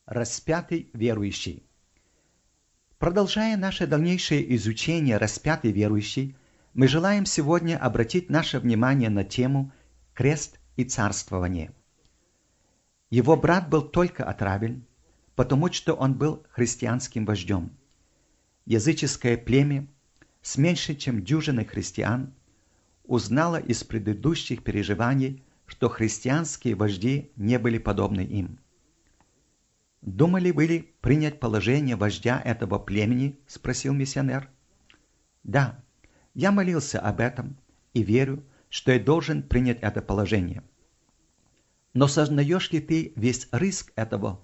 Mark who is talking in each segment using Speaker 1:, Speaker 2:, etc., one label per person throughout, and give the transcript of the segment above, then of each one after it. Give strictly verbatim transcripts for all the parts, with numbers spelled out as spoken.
Speaker 1: Распятый верующий. Продолжая наше дальнейшее изучение распятый верующий, мы желаем сегодня обратить наше внимание на тему «Крест и царствование». Его брат был только отравлен, потому что он был христианским вождем. Языческое племя с меньше чем дюжиной христиан узнало из предыдущих переживаний, что христианские вожди не были подобны им. «Думали вы ли принять положение вождя этого племени?» – спросил миссионер. «Да, я молился об этом и верю, что я должен принять это положение. Но сознаешь ли ты весь риск этого?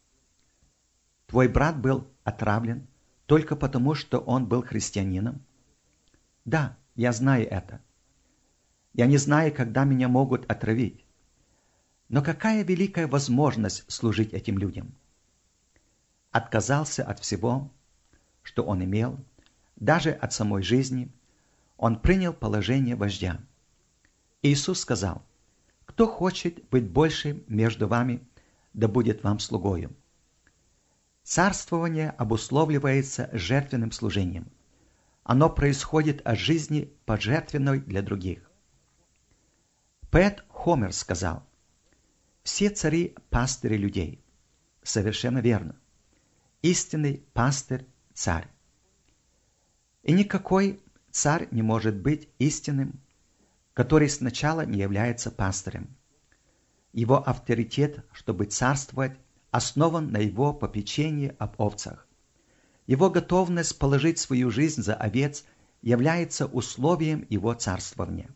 Speaker 1: Твой брат был отравлен только потому, что он был христианином?» «Да, я знаю это. Я не знаю, когда меня могут отравить. Но какая великая возможность служить этим людям!» Отказался от всего, что он имел, даже от самой жизни, он принял положение вождя. Иисус сказал: «Кто хочет быть больше между вами, да будет вам слугою». Царствование обусловливается жертвенным служением. Оно происходит от жизни пожертвенной для других. Поэт Хомер сказал: «Все цари – пастыри людей». Совершенно верно. Истинный пастырь – царь. И никакой царь не может быть истинным, который сначала не является пастырем. Его авторитет, чтобы царствовать, основан на его попечении об овцах. Его готовность положить свою жизнь за овец является условием его царствования.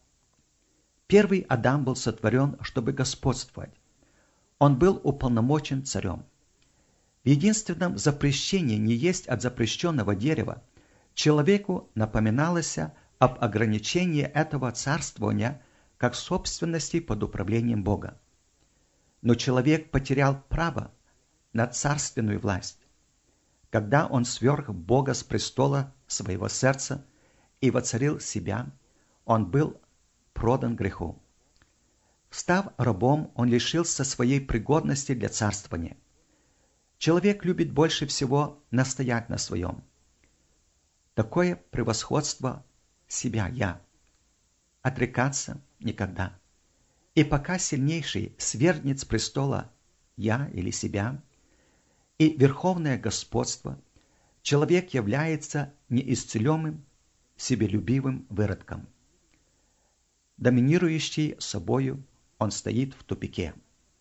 Speaker 1: Первый Адам был сотворен, чтобы господствовать. Он был уполномочен царем. В единственном запрещении не есть от запрещенного дерева человеку напоминалось об ограничении этого царствования как собственности под управлением Бога. Но человек потерял право на царственную власть, когда он сверг Бога с престола своего сердца и воцарил себя. Он был продан греху. Став рабом, он лишился своей пригодности для царствования. Человек любит больше всего настоять на своем. Такое превосходство себя я. Отрекаться никогда. И пока сильнейший свергнет с престола я или себя, и верховное господство, человек является неисцелемым, себелюбивым выродком. Доминирующий собою, он стоит в тупике.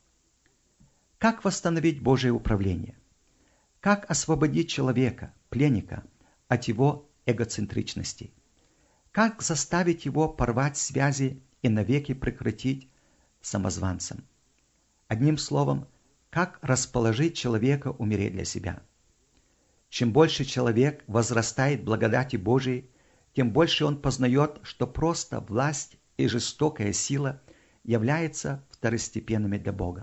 Speaker 1: Как восстановить Божие управление? Как освободить человека, пленника, от его эгоцентричности? Как заставить его порвать связи и навеки прекратить самозванцем? Одним словом, как расположить человека умереть для себя? Чем больше человек возрастает в благодати Божией, тем больше он познает, что просто власть и жестокая сила являются второстепенными для Бога.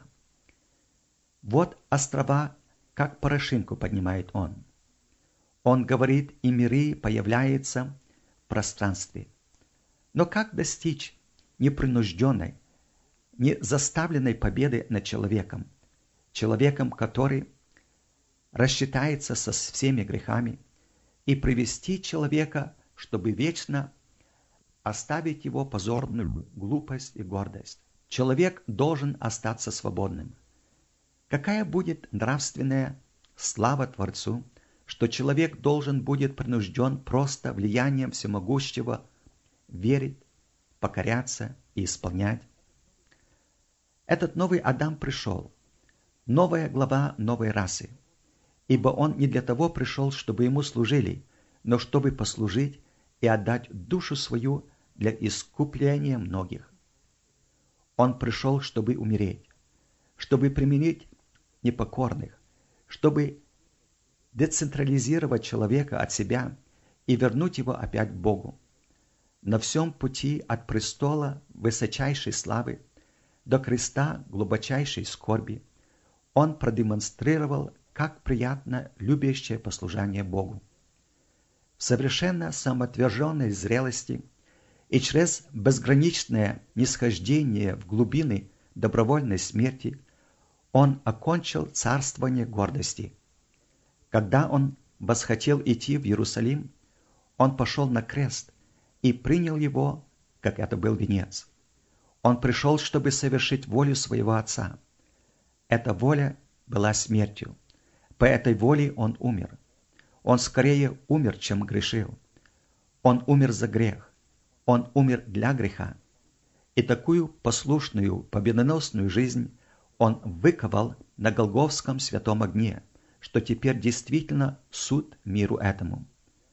Speaker 1: Вот острова, как порошинку поднимает он. Он говорит, и миры появляются в пространстве. Но как достичь непринужденной, не заставленной победы над человеком, человеком, который рассчитается со всеми грехами, и привести человека, чтобы вечно оставить его позорную глупость и гордость? Человек должен остаться свободным. Какая будет нравственная слава Творцу, что человек должен будет принужден просто влиянием всемогущего верить, покоряться и исполнять? Этот новый Адам пришел, новая глава новой расы, ибо он не для того пришел, чтобы ему служили, но чтобы послужить и отдать душу свою для искупления многих. Он пришел, чтобы умереть, чтобы применить непокорных, чтобы децентрализировать человека от себя и вернуть его опять к Богу. На всем пути от престола высочайшей славы до креста глубочайшей скорби он продемонстрировал, как приятно любящее послушание Богу. В совершенно самоотверженной зрелости и через безграничное нисхождение в глубины добровольной смерти Он окончил царствование гордости. Когда он восхотел идти в Иерусалим, он пошел на крест и принял его, как это был венец. Он пришел, чтобы совершить волю своего Отца. Эта воля была смертью. По этой воле он умер. Он скорее умер, чем грешил. Он умер за грех. Он умер для греха. И такую послушную, победоносную жизнь он выковал на Голгофском святом огне, что теперь действительно суд миру этому.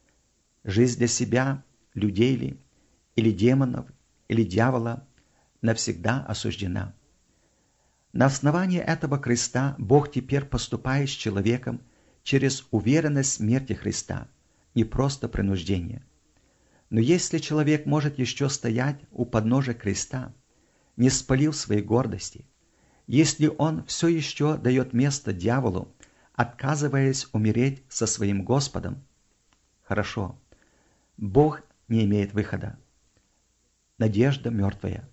Speaker 1: Жизнь для себя, людей ли, или демонов, или дьявола навсегда осуждена. На основании этого креста Бог теперь поступает с человеком через уверенность смерти Христа, не просто принуждение. Но если человек может еще стоять у подножия креста, не спалив своей гордости, если он все еще дает место дьяволу, отказываясь умереть со своим Господом, хорошо, Бог не имеет выхода. Надежда мертвая.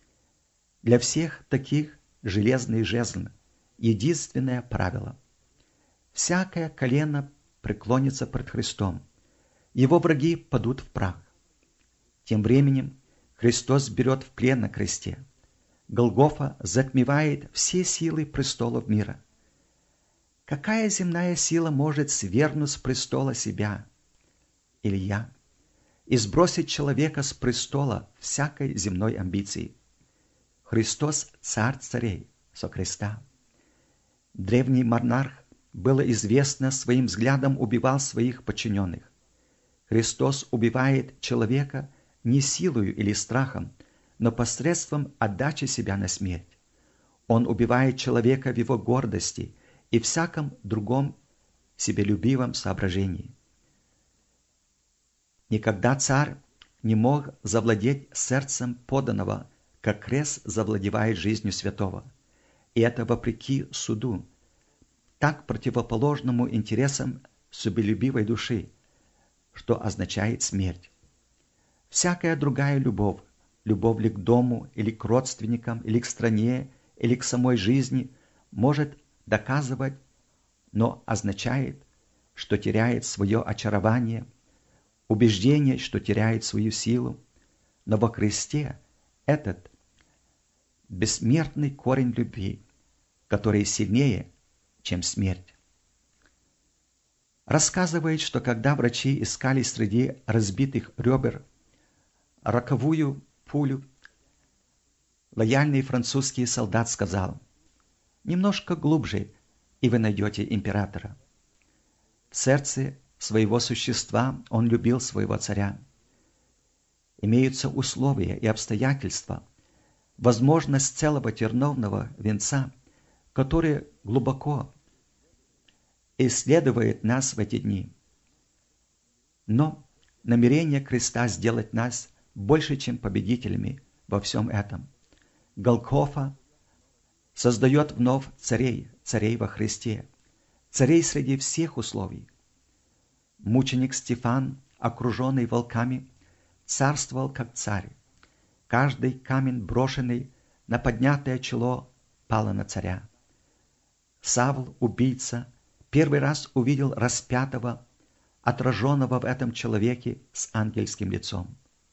Speaker 1: Для всех таких железный жезл – единственное правило. Всякое колено преклонится пред Христом, его враги падут в прах. Тем временем Христос берет в плен на кресте. Голгофа затмевает все силы престолов мира. Какая земная сила может свергнуть с престола себя, или я, и сбросить человека с престола всякой земной амбиции? Христос – царь царей со креста. Древний монарх, было известно, своим взглядом убивал своих подчиненных. Христос убивает человека не силою или страхом, но посредством отдачи себя на смерть. Он убивает человека в его гордости и всяком другом себелюбивом соображении. Никогда царь не мог завладеть сердцем подданного, как крест завладевает жизнью святого. И это вопреки суду, так противоположному интересам себелюбивой души, что означает смерть. Всякая другая любовь, любовь ли к дому, или к родственникам, или к стране, или к самой жизни, может доказывать, но означает, что теряет свое очарование, убеждение, что теряет свою силу. Но во Христе этот бессмертный корень любви, который сильнее, чем смерть. Рассказывает, что когда врачи искали среди разбитых ребер роковую пулю, лояльный французский солдат сказал: «Немножко глубже, и вы найдете императора». В сердце своего существа он любил своего царя. Имеются условия и обстоятельства, возможность целого терновного венца, которые глубоко исследует нас в эти дни. Но намерение креста сделать нас больше, чем победителями во всем этом. Голгофа создает вновь царей, царей во Христе, царей среди всех условий. Мученик Стефан, окруженный волками, царствовал как царь. Каждый камень, брошенный на поднятое чело, пало на царя. Савл, убийца, первый раз увидел распятого, отраженного в этом человеке с ангельским лицом.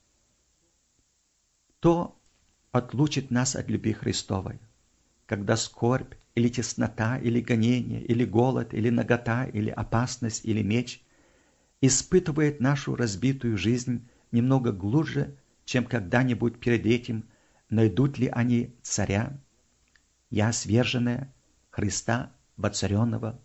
Speaker 1: То отлучит нас от любви Христовой, когда скорбь, или теснота, или гонение, или голод, или нагота, или опасность, или меч испытывает нашу разбитую жизнь немного глубже, чем когда-нибудь перед этим. Найдут ли они царя, я сверженная, Христа воцаренного?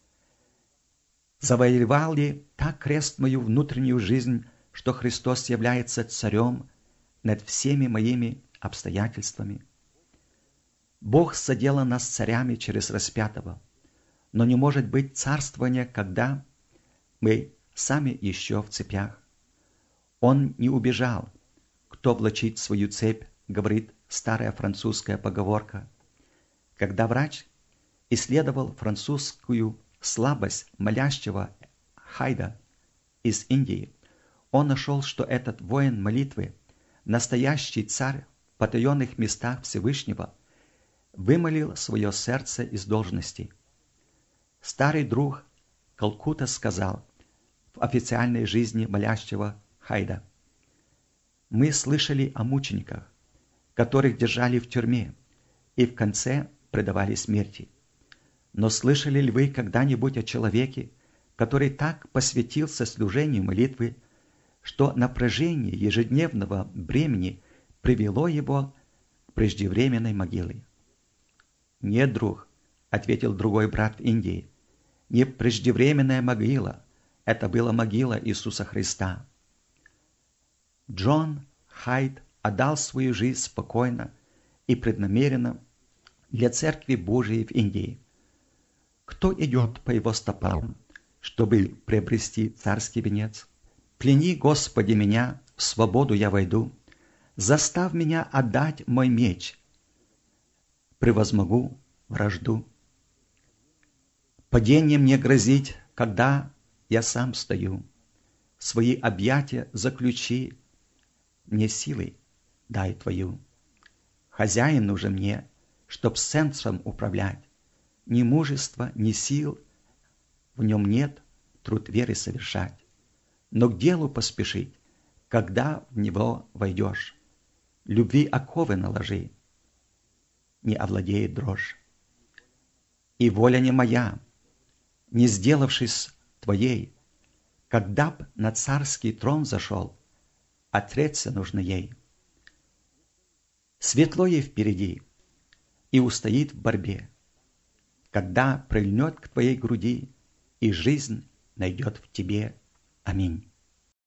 Speaker 1: Завоевал ли так крест мою внутреннюю жизнь, что Христос является царем над всеми моими обстоятельствами? Бог соделал нас царями через распятого, но не может быть царствования, когда мы сами еще в цепях. Он не убежал. Кто влачит свою цепь, говорит старая французская поговорка. Когда врач исследовал французскую слабость молящего Хайда из Индии, он нашел, что этот воин молитвы, настоящий царь в потаенных местах Всевышнего, вымолил свое сердце из должности. Старый друг Калкутта сказал в официальной жизни молящего Хайда: «Мы слышали о мучениках, которых держали в тюрьме и в конце предавали смерти. Но слышали ли вы когда-нибудь о человеке, который так посвятился служению молитвы, что напряжение ежедневного бремени привело его к преждевременной могиле?» «Нет, друг», — ответил другой брат в Индии, — «не преждевременная могила, это была могила Иисуса Христа». Джон Хайд отдал свою жизнь спокойно и преднамеренно для Церкви Божией в Индии. Кто идет по его стопам, чтобы приобрести царский венец? «Плени, Господи, меня, в свободу я войду, заставь меня отдать мой меч, превозмогу вражду. Падение мне грозит, когда я сам стою, свои объятия заключи, мне силы дай Твою. Хозяин нужен мне, чтоб центром управлять, ни мужества, ни сил в нем нет труд веры совершать. Но к делу поспешить, когда в него войдешь, любви оковы наложи, не овладеет дрожь. И воля не моя, не сделавшись Твоей, когда б на царский трон зашел, отречься нужно ей. Светло ей впереди и устоит в борьбе, когда прильнет к Твоей груди и жизнь найдет в Тебе. Аминь.